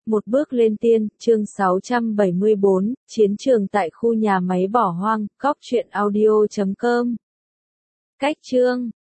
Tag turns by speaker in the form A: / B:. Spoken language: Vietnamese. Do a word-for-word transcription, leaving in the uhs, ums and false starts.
A: Một bước lên tiên, chương sáu trăm bảy mươi bốn, chiến trường tại khu nhà máy bỏ hoang, cóc truyện audio chấm com. Cách chương